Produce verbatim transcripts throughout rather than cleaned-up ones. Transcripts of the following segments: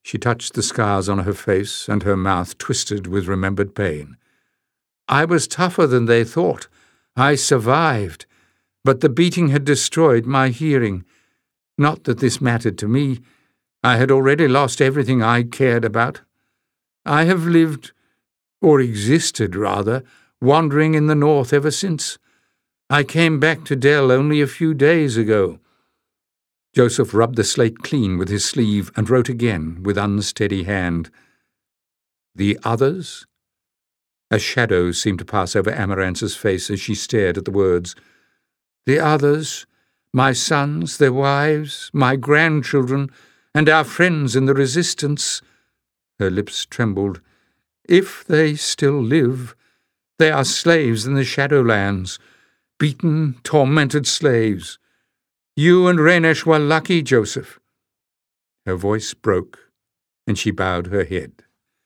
She touched the scars on her face, and her mouth twisted with remembered pain. "I was tougher than they thought. I survived, but the beating had destroyed my hearing. Not that this mattered to me. I had already lost everything I cared about. I have lived, or existed rather, wandering in the north ever since. I came back to Dell only a few days ago." Joseph rubbed the slate clean with his sleeve and wrote again with unsteady hand. "The others?" A shadow seemed to pass over Amaranth's face as she stared at the words. "The others, my sons, their wives, my grandchildren, and our friends in the resistance." Her lips trembled. "If they still live, they are slaves in the Shadowlands, beaten, tormented slaves. You and Raynesh were lucky, Joseph." Her voice broke, and she bowed her head.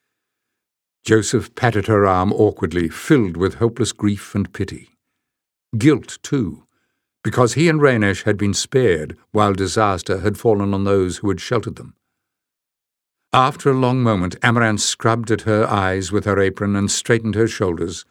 Joseph patted her arm awkwardly, filled with hopeless grief and pity. Guilt, too, because he and Raynesh had been spared while disaster had fallen on those who had sheltered them. After a long moment, Amaranth scrubbed at her eyes with her apron and straightened her shoulders.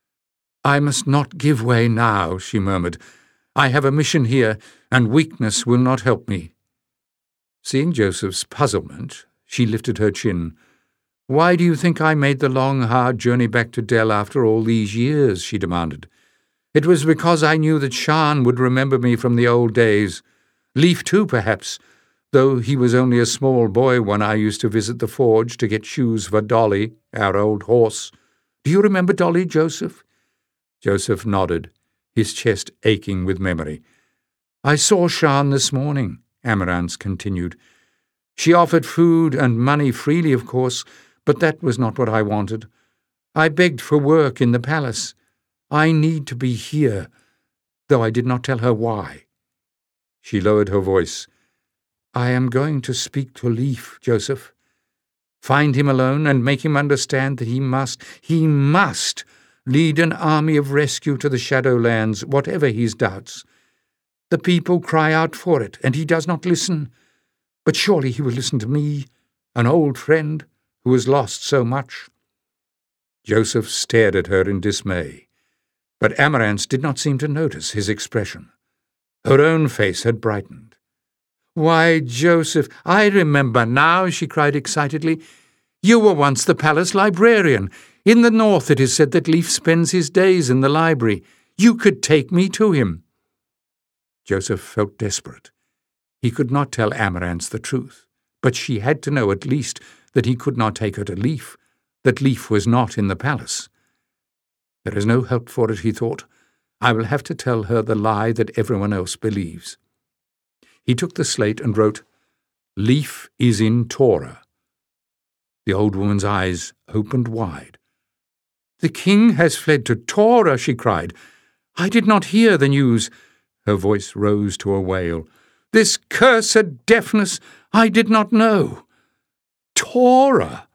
"I must not give way now," she murmured. "I have a mission here, and weakness will not help me." Seeing Joseph's puzzlement, she lifted her chin. "Why do you think I made the long, hard journey back to Dell after all these years?" she demanded. "It was because I knew that Shan would remember me from the old days. Leaf too, perhaps, though he was only a small boy when I used to visit the forge to get shoes for Dolly, our old horse. Do you remember Dolly, Joseph?" Joseph nodded, his chest aching with memory. "I saw Shan this morning," Amaranth continued. "She offered food and money freely, of course, but that was not what I wanted. I begged for work in the palace. I need to be here, though I did not tell her why." She lowered her voice. "I am going to speak to Leaf, Joseph. Find him alone and make him understand that he must, he must lead an army of rescue to the Shadowlands, whatever his doubts. The people cry out for it, and he does not listen. But surely he will listen to me, an old friend who has lost so much." Joseph stared at her in dismay, but Amaranth did not seem to notice his expression. Her own face had brightened. "Why, Joseph, I remember now," she cried excitedly. "You were once the palace librarian. In the north it is said that Leaf spends his days in the library. You could take me to him." Joseph felt desperate. He could not tell Amaranth the truth, but she had to know at least that he could not take her to Leaf, that Leaf was not in the palace. There is no help for it, he thought. I will have to tell her the lie that everyone else believes. He took the slate and wrote, "Leaf is in Tora." The old woman's eyes opened wide. "The king has fled to Tora," she cried. "I did not hear the news." Her voice rose to a wail. "This cursed deafness! I did not know." "Tora!"